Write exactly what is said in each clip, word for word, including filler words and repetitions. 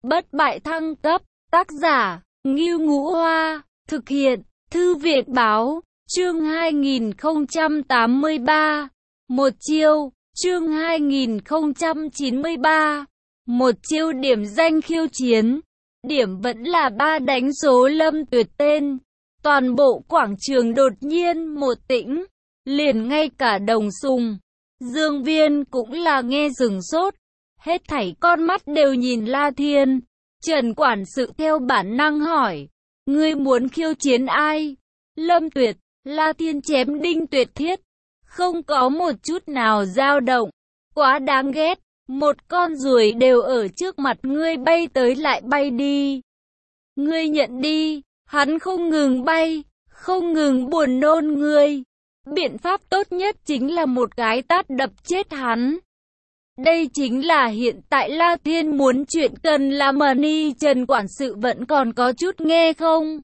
Bất bại thăng cấp, tác giả, Ngưu Ngũ Hoa, thực hiện, Thư viện Báo, chương hai nghìn không trăm tám mươi ba, một chiêu, chương hai nghìn không trăm chín mươi ba, một chiêu điểm danh khiêu chiến, điểm vẫn là ba đánh số Lâm Tuyệt tên, toàn bộ quảng trường đột nhiên một tĩnh, liền ngay cả Đồng Sùng, Dương Viên cũng là nghe sửng sốt. Hết thảy con mắt đều nhìn La Thiên. Trần quản sự theo bản năng hỏi, ngươi muốn khiêu chiến ai? Lâm Tuyệt. La Thiên chém đinh tuyệt thiết, không có một chút nào dao động. Quá đáng ghét, một con ruồi đều ở trước mặt ngươi bay tới lại bay đi. Ngươi nhận đi. Hắn không ngừng bay, không ngừng buồn nôn ngươi. Biện pháp tốt nhất chính là một cái tát đập chết hắn. Đây chính là hiện tại La Thiên muốn chuyện cần làm mà ni. Trần quản sự vẫn còn có chút nghe không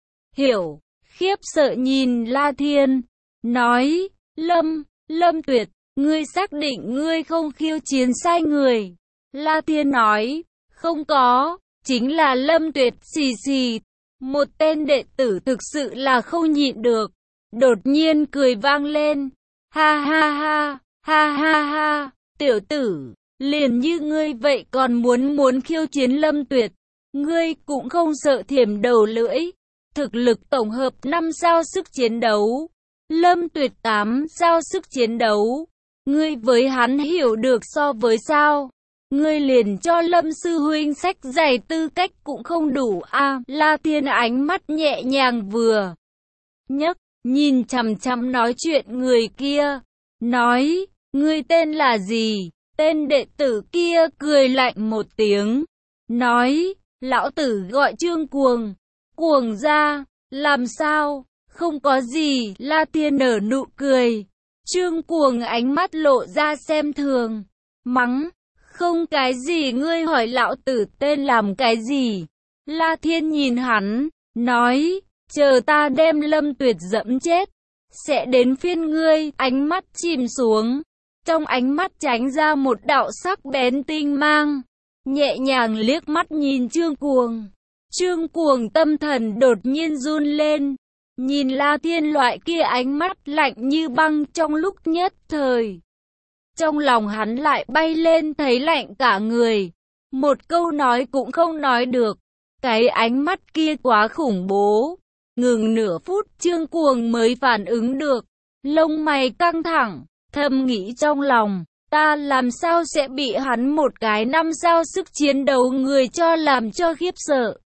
hiểu, khiếp sợ nhìn La Thiên, nói, Lâm, Lâm Tuyệt, ngươi xác định ngươi không khiêu chiến sai người. La Thiên nói, không có, chính là Lâm Tuyệt. Xì xì, một tên đệ tử thực sự là không nhịn được, đột nhiên cười vang lên, ha ha ha, ha ha ha. Tiểu tử, liền như ngươi vậy còn muốn muốn khiêu chiến Lâm Tuyệt, ngươi cũng không sợ thiểm đầu lưỡi. Thực lực tổng hợp năm sao sức chiến đấu, Lâm Tuyệt tám sao sức chiến đấu, ngươi với hắn hiểu được so với sao? Ngươi liền cho Lâm sư huynh sách giày tư cách cũng không đủ a. À, La Thiên ánh mắt nhẹ nhàng vừa nhấc, nhìn chằm chằm nói chuyện người kia, nói, ngươi tên là gì? Tên đệ tử kia cười lạnh một tiếng, nói, lão tử gọi Trương Cuồng. Cuồng ra, làm sao? Không có gì. La Thiên nở nụ cười. Trương Cuồng ánh mắt lộ ra xem thường, mắng, không cái gì, ngươi hỏi lão tử tên làm cái gì? La Thiên nhìn hắn, nói, chờ ta đem Lâm Tuyệt dẫm chết, sẽ đến phiên ngươi. Ánh mắt chìm xuống, trong ánh mắt tránh ra một đạo sắc bén tinh mang, nhẹ nhàng liếc mắt nhìn Trương Cuồng. Trương Cuồng tâm thần đột nhiên run lên, nhìn La Thiên loại kia ánh mắt lạnh như băng, trong lúc nhất thời, trong lòng hắn lại bay lên thấy lạnh cả người, một câu nói cũng không nói được. Cái ánh mắt kia quá khủng bố. Ngừng nửa phút Trương Cuồng mới phản ứng được, lông mày căng thẳng, thầm nghĩ trong lòng, ta làm sao sẽ bị hắn một cái năm sao sức chiến đấu người cho làm cho khiếp sợ.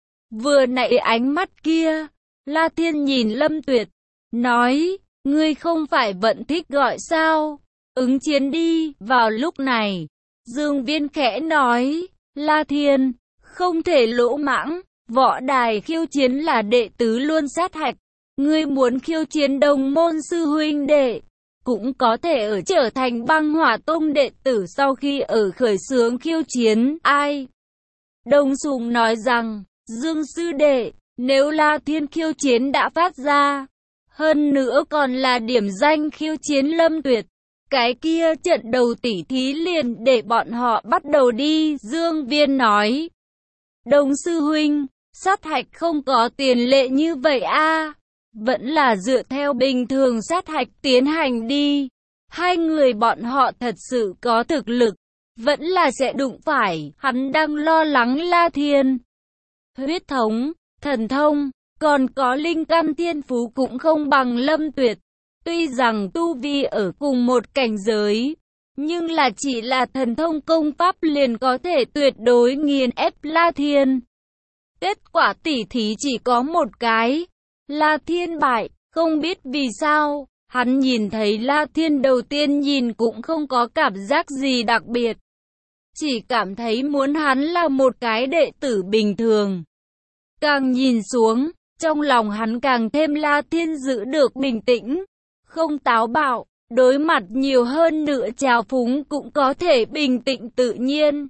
Vừa nãy ánh mắt kia, La Thiên nhìn Lâm Tuyệt, nói, ngươi không phải vẫn thích gọi sao? Ứng chiến đi. Vào lúc này, Dương Viên khẽ nói, La Thiên, không thể lỗ mãng, võ đài khiêu chiến là đệ tứ luôn sát hạch. Ngươi muốn khiêu chiến đồng môn sư huynh đệ, cũng có thể ở trở thành băng hỏa tông đệ tử sau khi ở khởi xướng khiêu chiến. Ai? Đồng Sùng nói rằng, Dương sư đệ, nếu La Thiên khiêu chiến đã phát ra, hơn nữa còn là điểm danh khiêu chiến Lâm Tuyệt, cái kia trận đầu tỉ thí liền để bọn họ bắt đầu đi. Dương Viên nói, Đồng sư huynh, sát hạch không có tiền lệ như vậy a, à? Vẫn là dựa theo bình thường sát hạch tiến hành đi. Hai người bọn họ thật sự có thực lực, vẫn là sẽ đụng phải. Hắn đang lo lắng La Thiên huyết thống, thần thông, còn có linh căn thiên phú cũng không bằng Lâm Tuyệt. Tuy rằng tu vi ở cùng một cảnh giới, nhưng là chỉ là thần thông công pháp liền có thể tuyệt đối nghiền ép La Thiên. Kết quả tỉ thí chỉ có một cái, La Thiên bại. Không biết vì sao, hắn nhìn thấy La Thiên đầu tiên nhìn cũng không có cảm giác gì đặc biệt, chỉ cảm thấy muốn hắn là một cái đệ tử bình thường. Càng nhìn xuống, trong lòng hắn càng thêm La Thiên giữ được bình tĩnh, không táo bạo, đối mặt nhiều hơn nữa trào phúng cũng có thể bình tĩnh tự nhiên.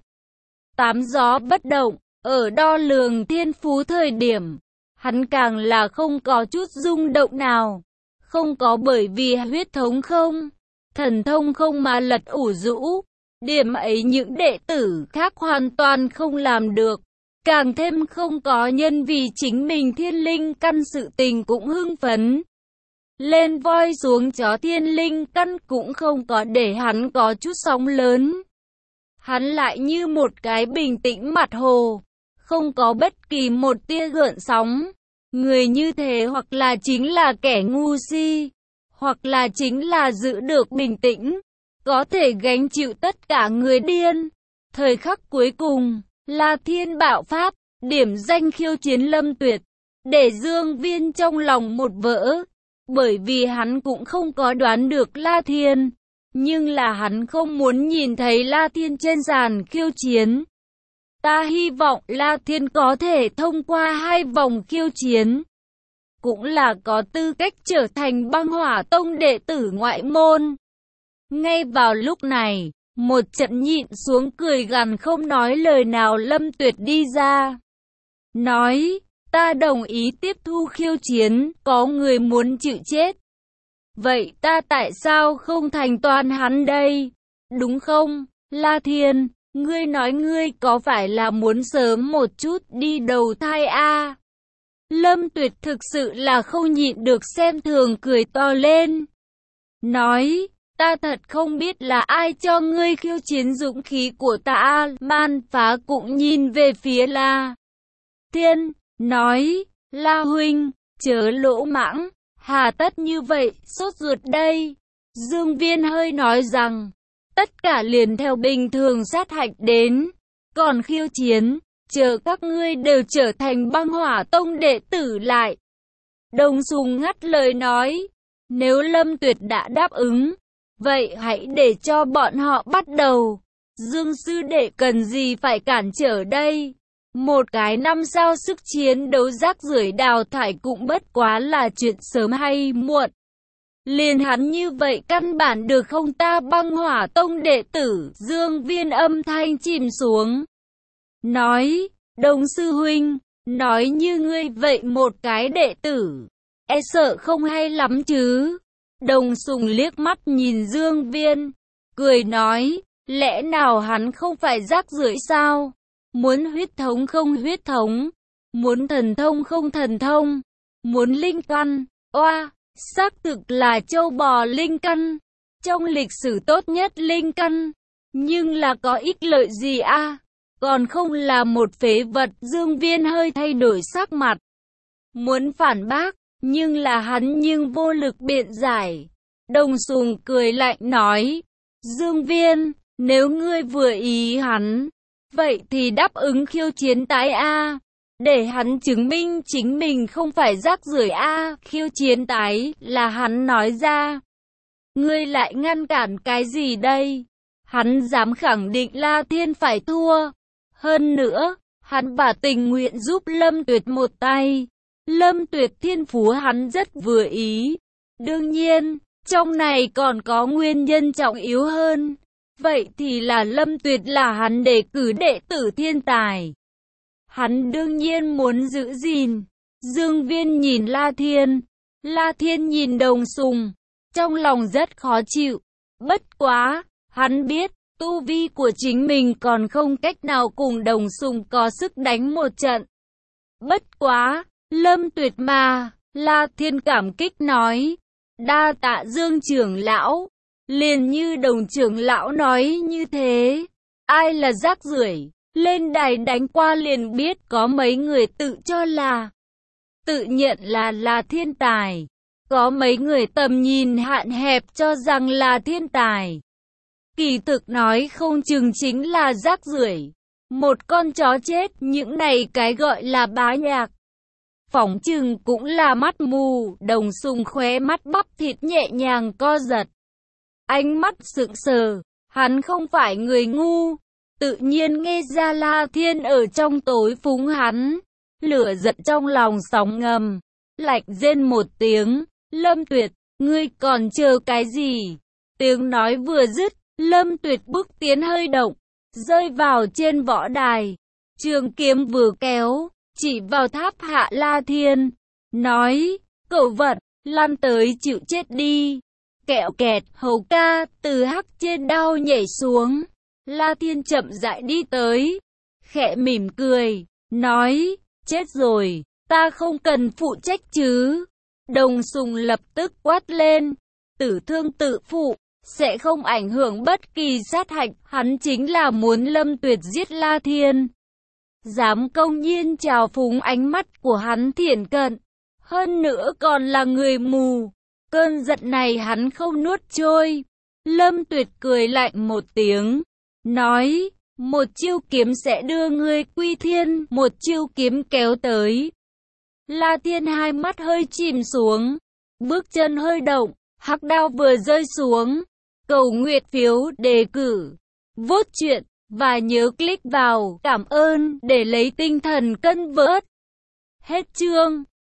Tám gió bất động, ở đo lường thiên phú thời điểm, hắn càng là không có chút rung động nào. Không có bởi vì huyết thống không, thần thông không mà lật ủ rũ, Điểm ấy những đệ tử khác hoàn toàn không làm được. Càng thêm không có nhân vì chính mình thiên linh căn sự tình cũng hưng phấn. Lên voi xuống chó thiên linh căn cũng không có để hắn có chút sóng lớn. Hắn lại như một cái bình tĩnh mặt hồ, không có bất kỳ một tia gợn sóng. Người như thế hoặc là chính là kẻ ngu si, hoặc là chính là giữ được bình tĩnh, có thể gánh chịu tất cả người điên. Thời khắc cuối cùng, La Thiên bạo pháp, điểm danh khiêu chiến Lâm Tuyệt, để Dương Viên trong lòng một vỡ, bởi vì hắn cũng không có đoán được La Thiên, nhưng là hắn không muốn nhìn thấy La Thiên trên sàn khiêu chiến. Ta hy vọng La Thiên có thể thông qua hai vòng khiêu chiến, cũng là có tư cách trở thành Băng Hỏa Tông đệ tử ngoại môn. Ngay vào lúc này, một trận nhịn xuống cười gằn không nói lời nào Lâm Tuyệt đi ra. Nói, ta đồng ý tiếp thu khiêu chiến, có người muốn chịu chết. Vậy ta tại sao không thành toàn hắn đây? Đúng không, La Thiên, ngươi nói ngươi có phải là muốn sớm một chút đi đầu thai a? À? Lâm Tuyệt thực sự là không nhịn được xem thường cười to lên. Nói, ta thật không biết là ai cho ngươi khiêu chiến dũng khí của ta. Man Phá cũng nhìn về phía La Thiên, nói, La huynh, chớ lỗ mãng, hà tất như vậy, sốt ruột đây. Dương Viên hơi nói rằng, tất cả liền theo bình thường sát hạch đến, còn khiêu chiến, chờ các ngươi đều trở thành Băng Hỏa Tông đệ tử lại. Đồng Sùng ngắt lời nói, nếu Lâm Tuyệt đã đáp ứng, vậy hãy để cho bọn họ bắt đầu. Dương sư đệ cần gì phải cản trở đây? Một cái năm sao sức chiến đấu rác rưởi đào thải cũng bất quá là chuyện sớm hay muộn. Liền hắn như vậy căn bản được không ta? Băng Hỏa Tông đệ tử Dương Viên âm thanh chìm xuống. Nói, Đồng sư huynh, nói như ngươi vậy một cái đệ tử, e sợ không hay lắm chứ. Đồng Sùng liếc mắt nhìn Dương Viên, cười nói, lẽ nào hắn không phải rác rưởi sao? Muốn huyết thống không huyết thống, muốn thần thông không thần thông, muốn linh căn, oa, xác thực là châu bò linh căn, trong lịch sử tốt nhất linh căn, nhưng là có ích lợi gì a? À? Còn không là một phế vật. Dương Viên hơi thay đổi sắc mặt, muốn phản bác, nhưng là hắn nhưng vô lực biện giải. Đồng Sùng cười lạnh nói, Dương Viên, nếu ngươi vừa ý hắn, vậy thì đáp ứng khiêu chiến tái a, để hắn chứng minh chính mình không phải rác rưởi a. Khiêu chiến tái là hắn nói ra. Ngươi lại ngăn cản cái gì đây? Hắn dám khẳng định La Thiên phải thua. Hơn nữa, hắn bà tình nguyện giúp Lâm Tuyệt một tay. Lâm Tuyệt thiên phú hắn rất vừa ý. Đương nhiên, trong này còn có nguyên nhân trọng yếu hơn. Vậy thì là Lâm Tuyệt là hắn đề cử đệ tử thiên tài. Hắn đương nhiên muốn giữ gìn. Dương Viên nhìn La Thiên, La Thiên nhìn Đồng Sùng, trong lòng rất khó chịu. Bất quá, hắn biết, tu vi của chính mình còn không cách nào cùng Đồng Sùng có sức đánh một trận. Bất quá, Lâm Tuyệt mà, La Thiên cảm kích nói, đa tạ Dương trưởng lão. Liền như Đồng trưởng lão nói như thế, ai là rác rưởi, lên đài đánh qua liền biết. Có mấy người tự cho là, tự nhận là là thiên tài, có mấy người tầm nhìn hạn hẹp cho rằng là thiên tài, kỳ thực nói không chừng chính là rác rưởi, một con chó chết. Những này cái gọi là bá nhạc, phỏng chừng cũng là mắt mù. Đồng Sùng khóe mắt bắp thịt nhẹ nhàng co giật, ánh mắt sững sờ. Hắn không phải người ngu, tự nhiên nghe ra La Thiên ở trong tối phúng hắn. Lửa giận trong lòng sóng ngầm, lạnh rên một tiếng, Lâm Tuyệt, ngươi còn chờ cái gì? Tiếng nói vừa dứt, Lâm Tuyệt bước tiến hơi động, rơi vào trên võ đài. Trường kiếm vừa kéo, chỉ vào tháp hạ La Thiên, nói, cẩu vật, lăn tới chịu chết đi. Kẹo kẹt, Hầu ca từ hắc trên đao nhảy xuống, La Thiên chậm rãi đi tới, khẽ mỉm cười, nói, chết rồi, ta không cần phụ trách chứ. Đồng Sùng lập tức quát lên, tử thương tự phụ, sẽ không ảnh hưởng bất kỳ sát hạch, hắn chính là muốn Lâm Tuyệt giết La Thiên. Dám công nhiên trào phúng, ánh mắt của hắn thiện cận, hơn nữa còn là người mù. Cơn giận này hắn không nuốt trôi. Lâm Tuyệt cười lạnh một tiếng, nói, một chiêu kiếm sẽ đưa ngươi quy thiên, một chiêu kiếm kéo tới. La Thiên hai mắt hơi chìm xuống, bước chân hơi động, hắc đao vừa rơi xuống. Cầu nguyện phiếu đề cử, vote chuyện, và nhớ click vào cảm ơn để lấy tinh thần cân vớt. Hết chương.